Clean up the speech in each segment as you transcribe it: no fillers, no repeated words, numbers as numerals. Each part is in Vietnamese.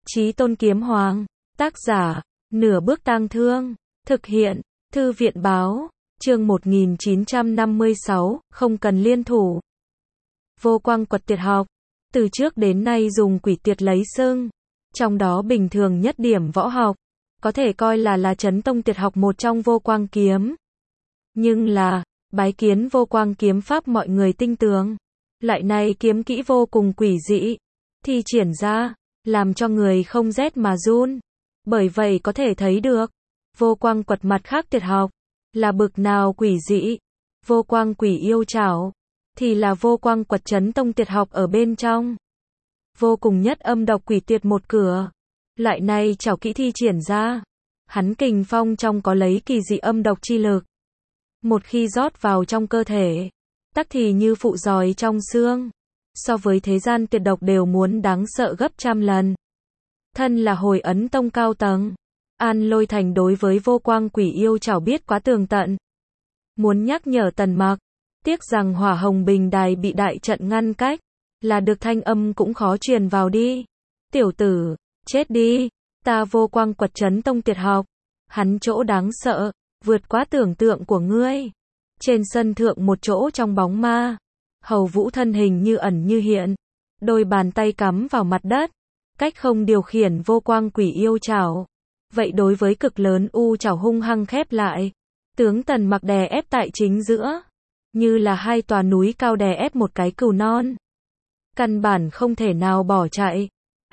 Chí Tôn Kiếm Hoàng, tác giả, Nửa Bước Tang Thương, thực hiện, Thư viện báo, chương 1956, không cần liên thủ. Vô Quang Quật tuyệt học, từ trước đến nay dùng quỷ tuyệt lấy xưng, trong đó bình thường nhất điểm võ học, có thể coi là chấn tông tuyệt học một trong vô quang kiếm. Nhưng là, bái kiến vô quang kiếm pháp mọi người tinh tường, lại này kiếm kỹ vô cùng quỷ dị, thi triển ra, làm cho người không rét mà run. Bởi vậy có thể thấy được, vô quang quật mặt khác tuyệt học, là bực nào quỷ dị. Vô quang quỷ yêu trảo, thì là vô quang quật chấn tông tuyệt học ở bên trong. Vô cùng nhất âm độc quỷ tuyệt một cửa. Loại này trảo kỹ thi triển ra, hắn kình phong trong có lấy kỳ dị âm độc chi lực. Một khi rót vào trong cơ thể, tắc thì như phụ giòi trong xương. So với thế gian tuyệt độc đều muốn đáng sợ gấp trăm lần. Thân là Hồi Ấn Tông cao tầng, An Lôi Thành đối với vô quang quỷ yêu trảo biết quá tường tận. Muốn nhắc nhở Tần Mặc, tiếc rằng Hỏa Hồng Bình Đài bị đại trận ngăn cách, là được thanh âm cũng khó truyền vào đi. Tiểu tử, chết đi, ta vô quang quật chấn tông tuyệt học, hắn chỗ đáng sợ, vượt quá tưởng tượng của ngươi. Trên sân thượng một chỗ trong bóng ma, Hầu Vũ thân hình như ẩn như hiện, đôi bàn tay cắm vào mặt đất, cách không điều khiển vô quang quỷ yêu trảo. Vậy đối với cực lớn u trảo hung hăng khép lại, tướng Tần Mặc đè ép tại chính giữa, như là hai tòa núi cao đè ép một cái cừu non. Căn bản không thể nào bỏ chạy.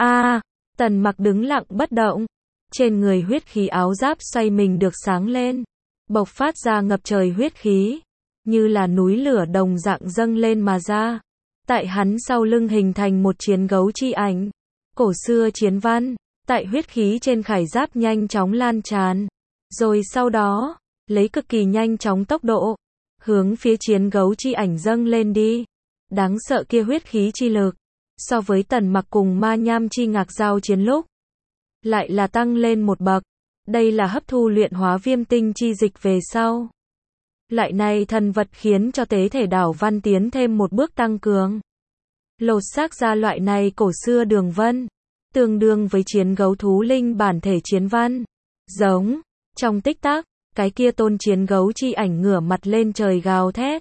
Tần Mặc đứng lặng bất động, trên người huyết khí áo giáp xoay mình được sáng lên, bộc phát ra ngập trời huyết khí, như là núi lửa đồng dạng dâng lên mà ra. Tại hắn sau lưng hình thành một chiến gấu chi ảnh, cổ xưa chiến văn, tại huyết khí trên khải giáp nhanh chóng lan tràn, rồi sau đó, lấy cực kỳ nhanh chóng tốc độ, hướng phía chiến gấu chi ảnh dâng lên đi. Đáng sợ kia huyết khí chi lực, so với Tần Mặc cùng ma nham chi ngạc giao chiến lúc, lại là tăng lên một bậc. Đây là hấp thu luyện hóa viêm tinh chi dịch về sau. Lại này thần vật khiến cho tế thể đảo văn tiến thêm một bước tăng cường. Lột xác ra loại này cổ xưa đường vân, tương đương với chiến gấu thú linh bản thể chiến văn. Giống, trong tích tắc, cái kia tôn chiến gấu chi ảnh ngửa mặt lên trời gào thét.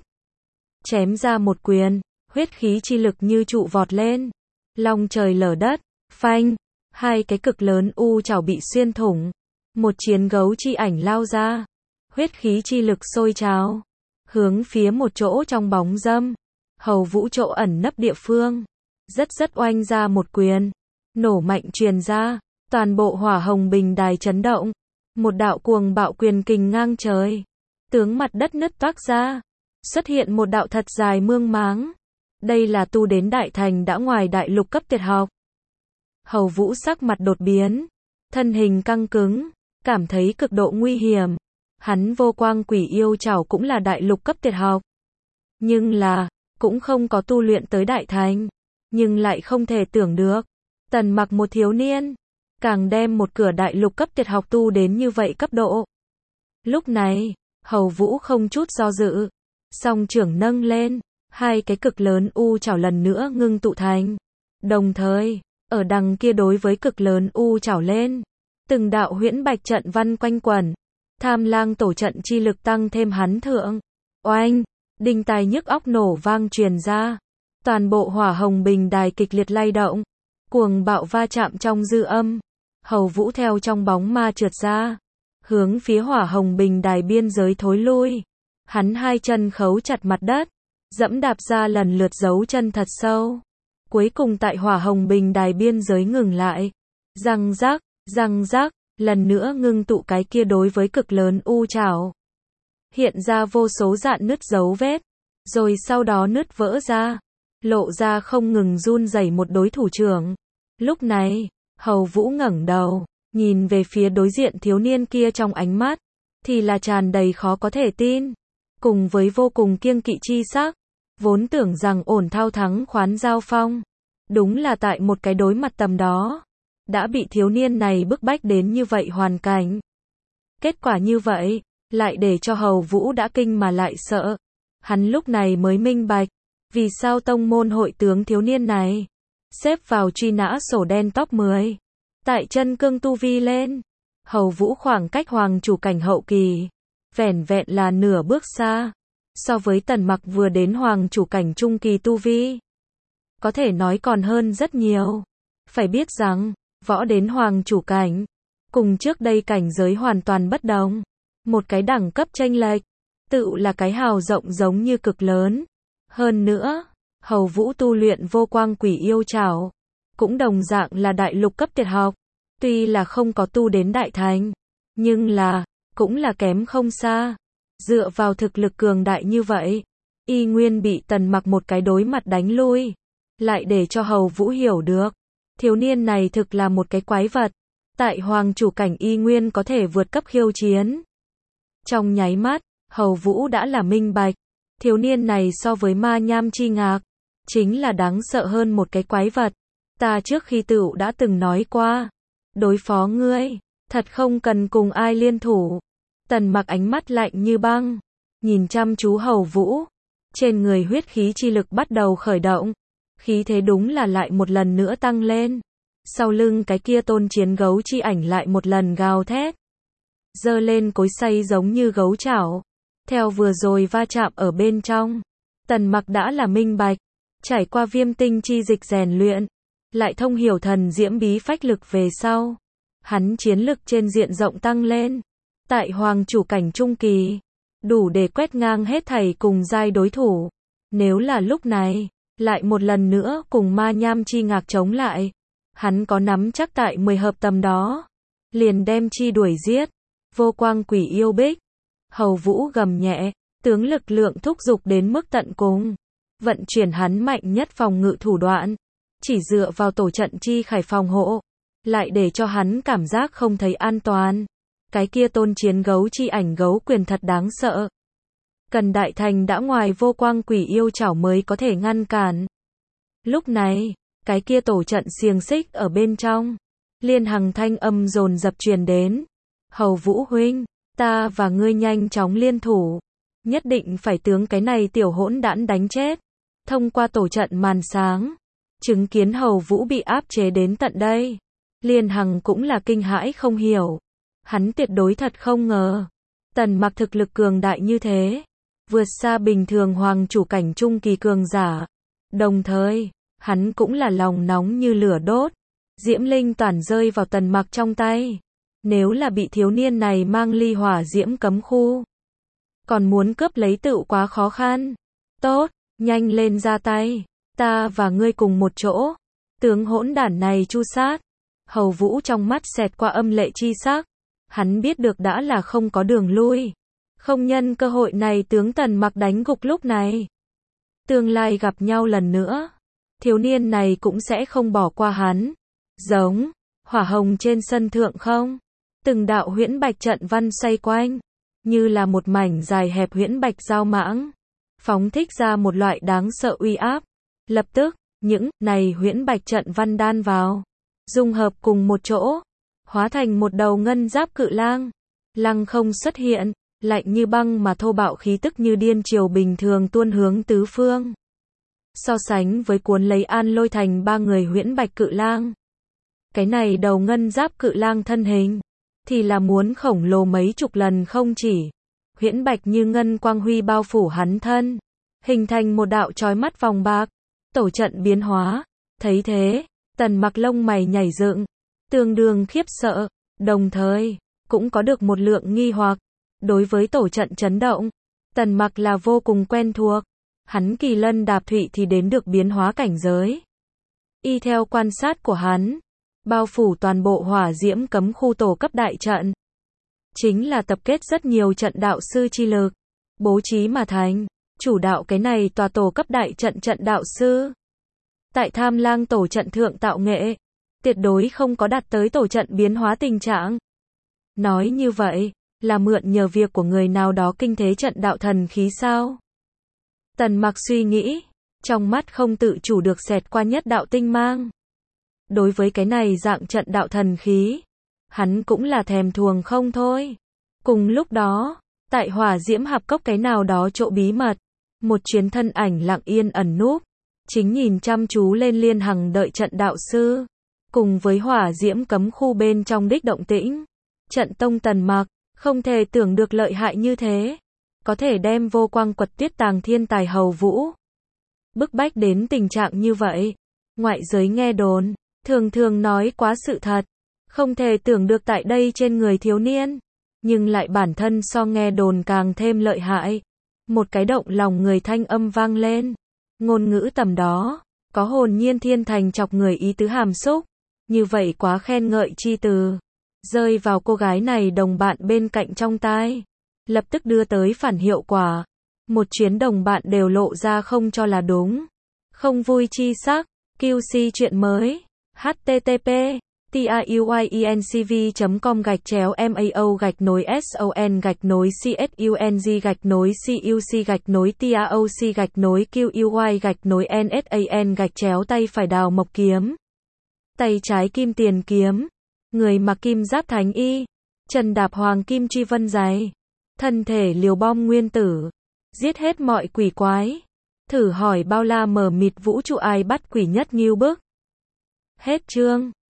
Chém ra một quyền, huyết khí chi lực như trụ vọt lên. Long trời lở đất, phanh, hai cái cực lớn u trảo bị xuyên thủng. Một chiến gấu chi ảnh lao ra, huyết khí chi lực sôi trào, hướng phía một chỗ trong bóng râm, Hầu Vũ chỗ ẩn nấp địa phương, rất oanh ra một quyền, nổ mạnh truyền ra, toàn bộ Hỏa Hồng Bình Đài chấn động, một đạo cuồng bạo quyền kình ngang trời, tướng mặt đất nứt toác ra, xuất hiện một đạo thật dài mương máng. Đây là tu đến đại thành đã ngoài đại lục cấp tuyệt học. Hầu Vũ sắc mặt đột biến, thân hình căng cứng, cảm thấy cực độ nguy hiểm. Hắn vô quang quỷ yêu trảo cũng là đại lục cấp tuyệt học, nhưng là, cũng không có tu luyện tới đại thành. Nhưng lại không thể tưởng được, Tần Mặc một thiếu niên, càng đem một cửa đại lục cấp tuyệt học tu đến như vậy cấp độ. Lúc này, Hầu Vũ không chút do dự, song trưởng nâng lên, hai cái cực lớn u trảo lần nữa ngưng tụ thành. Đồng thời, ở đằng kia đối với cực lớn u trảo lên, từng đạo huyễn bạch trận văn quanh quẩn, Tham Lang tổ trận chi lực tăng thêm hắn thượng. Oanh, đinh tai nhức óc nổ vang truyền ra, toàn bộ Hỏa Hồng Bình Đài kịch liệt lay động, cuồng bạo va chạm trong dư âm. Hầu Vũ theo trong bóng ma trượt ra, hướng phía Hỏa Hồng Bình Đài biên giới thối lui. Hắn hai chân khấu chặt mặt đất, dẫm đạp ra lần lượt dấu chân thật sâu. Cuối cùng tại Hỏa Hồng Bình Đài biên giới ngừng lại. Răng rắc, lần nữa ngưng tụ cái kia đối với cực lớn u trảo. Hiện ra vô số dạn nứt dấu vết, rồi sau đó nứt vỡ ra, lộ ra không ngừng run rẩy một đối thủ trưởng. Lúc này, Hầu Vũ ngẩng đầu, nhìn về phía đối diện thiếu niên kia trong ánh mắt, thì là tràn đầy khó có thể tin, cùng với vô cùng kiêng kỵ chi sắc. Vốn tưởng rằng ổn thao thắng khoán giao phong, đúng là tại một cái đối mặt tầm đó, đã bị thiếu niên này bức bách đến như vậy hoàn cảnh. Kết quả như vậy, lại để cho Hầu Vũ đã kinh mà lại sợ. Hắn lúc này mới minh bạch, vì sao tông môn hội tướng thiếu niên này xếp vào truy nã sổ đen top 10. Tại chân cương tu vi lên, Hầu Vũ khoảng cách hoàng chủ cảnh hậu kỳ, vẻn vẹn là nửa bước xa, so với Tần Mặc vừa đến hoàng chủ cảnh trung kỳ tu vi. Có thể nói còn hơn rất nhiều. Phải biết rằng, võ đến hoàng chủ cảnh, cùng trước đây cảnh giới hoàn toàn bất đồng. Một cái đẳng cấp chênh lệch, tự là cái hào rộng giống như cực lớn. Hơn nữa, Hầu Vũ tu luyện vô quang quỷ yêu trảo, cũng đồng dạng là đại lục cấp tuyệt học. Tuy là không có tu đến đại thành, nhưng là, cũng là kém không xa. Dựa vào thực lực cường đại như vậy, y nguyên bị Tần Mặc một cái đối mặt đánh lui. Lại để cho Hầu Vũ hiểu được, thiếu niên này thực là một cái quái vật. Tại hoàng chủ cảnh y nguyên có thể vượt cấp khiêu chiến. Trong nháy mắt, Hầu Vũ đã là minh bạch. Thiếu niên này so với ma nham chi ngạc, chính là đáng sợ hơn một cái quái vật. Ta trước khi tựu đã từng nói qua, đối phó ngươi, thật không cần cùng ai liên thủ. Tần Mặc ánh mắt lạnh như băng, nhìn chăm chú Hầu Vũ. Trên người huyết khí chi lực bắt đầu khởi động. Khí thế đúng là lại một lần nữa tăng lên. Sau lưng cái kia tôn chiến gấu chi ảnh lại một lần gào thét. Giơ lên cối xay giống như gấu chảo. Theo vừa rồi va chạm ở bên trong, Tần Mặc đã là minh bạch. Trải qua viêm tinh chi dịch rèn luyện, lại thông hiểu thần diễm bí phách lực về sau. Hắn chiến lực trên diện rộng tăng lên. Tại hoàng chủ cảnh trung kỳ, đủ để quét ngang hết thảy cùng giai đối thủ. Nếu là lúc này, lại một lần nữa cùng ma nham chi ngạc chống lại, hắn có nắm chắc tại 10 hợp tầm đó, liền đem chi đuổi giết. Vô quang quỷ yêu bích. Hầu Vũ gầm nhẹ, tướng lực lượng thúc giục đến mức tận cùng. Vận chuyển hắn mạnh nhất phòng ngự thủ đoạn. Chỉ dựa vào tổ trận chi khải phòng hộ, lại để cho hắn cảm giác không thấy an toàn. Cái kia tôn chiến gấu chi ảnh gấu quyền thật đáng sợ. Cần đại thành đã ngoài vô quang quỷ yêu chảo mới có thể ngăn cản. Lúc này, cái kia tổ trận xiềng xích ở bên trong. Liên Hằng thanh âm dồn dập truyền đến. Hầu Vũ huynh, ta và ngươi nhanh chóng liên thủ. Nhất định phải tướng cái này tiểu hỗn đản đánh chết. Thông qua tổ trận màn sáng, chứng kiến Hầu Vũ bị áp chế đến tận đây. Liên Hằng cũng là kinh hãi không hiểu. Hắn tuyệt đối thật không ngờ. Tần Mặc thực lực cường đại như thế. Vượt xa bình thường hoàng chủ cảnh trung kỳ cường giả. Đồng thời, hắn cũng là lòng nóng như lửa đốt. Diễm linh toàn rơi vào Tần Mặc trong tay. Nếu là bị thiếu niên này mang ly hỏa diễm cấm khu, còn muốn cướp lấy tựu quá khó khăn. Tốt, nhanh lên ra tay. Ta và ngươi cùng một chỗ. Tướng hỗn đản này chu sát. Hầu Vũ trong mắt xẹt qua âm lệ chi sắc. Hắn biết được đã là không có đường lui. Không nhân cơ hội này tướng Tần Mặc đánh gục lúc này. Tương lai gặp nhau lần nữa, thiếu niên này cũng sẽ không bỏ qua hắn. Giống, hỏa hồng trên sân thượng không? Từng đạo huyễn bạch trận văn xoay quanh, như là một mảnh dài hẹp huyễn bạch giao mãng, phóng thích ra một loại đáng sợ uy áp. Lập tức, những này huyễn bạch trận văn đan vào, dung hợp cùng một chỗ, hóa thành một đầu ngân giáp cự lang. Lăng không xuất hiện, lạnh như băng mà thô bạo khí tức như điên triều bình thường tuôn hướng tứ phương. So sánh với cuốn lấy An Lôi Thành ba người huyễn bạch cự lang, cái này đầu ngân giáp cự lang thân hình thì là muốn khổng lồ mấy chục lần không chỉ. Huyễn bạch như ngân quang huy bao phủ hắn thân, hình thành một đạo chói mắt vòng bạc. Tổ trận biến hóa. Thấy thế, Tần Mặc lông mày nhảy dựng, tương đương khiếp sợ, đồng thời cũng có được một lượng nghi hoặc. Đối với tổ trận chấn động, Tần Mặc là vô cùng quen thuộc. Hắn kỳ lân đạp thụy thì đến được biến hóa cảnh giới. Y theo quan sát của hắn, bao phủ toàn bộ hỏa diễm cấm khu tổ cấp đại trận, chính là tập kết rất nhiều trận đạo sư chi lực, bố trí mà thành. Chủ đạo cái này tòa tổ cấp đại trận trận đạo sư. Tại Tham Lang tổ trận thượng tạo nghệ, tuyệt đối không có đạt tới tổ trận biến hóa tình trạng. Nói như vậy, là mượn nhờ việc của người nào đó kinh thế trận đạo thần khí sao? Tần Mặc suy nghĩ, trong mắt không tự chủ được xẹt qua nhất đạo tinh mang. Đối với cái này dạng trận đạo thần khí, hắn cũng là thèm thuồng không thôi. Cùng lúc đó, tại hỏa diễm hạp cốc cái nào đó chỗ bí mật, một chuyến thân ảnh lặng yên ẩn núp, chính nhìn chăm chú lên Liên Hằng đợi trận đạo sư. cùng với hỏa diễm cấm khu bên trong đích động tĩnh. Trận tông Tần Mặc, không thể tưởng được lợi hại như thế. Có thể đem vô quang quật tuyết tàng thiên tài hầu vũ. Bức bách đến tình trạng như vậy. Ngoại giới nghe đồn, thường thường nói quá sự thật. Không thể tưởng được tại đây trên người thiếu niên. Nhưng lại bản thân so nghe đồn càng thêm lợi hại. Một cái động lòng người thanh âm vang lên. Ngôn ngữ tầm đó, có hồn nhiên thiên thành chọc người ý tứ hàm xúc. Như vậy quá khen ngợi chi từ. Rơi vào cô gái này đồng bạn bên cạnh trong tai. Lập tức đưa tới phản hiệu quả. Một chuyến đồng bạn đều lộ ra không cho là đúng. Không vui chi sắc. QC chuyện mới. http tauy.mao-nối.suc-cuc-taoc-cuy-nsan-tay phải đào mộc kiếm. Tay trái kim tiền kiếm. Người mặc kim giáp thánh y. Chân đạp hoàng kim truy vân giày. Thân thể liều bom nguyên tử. Giết hết mọi quỷ quái. Thử hỏi bao la mờ mịt vũ trụ ai bắt quỷ nhất nghêu bức. Hết chương.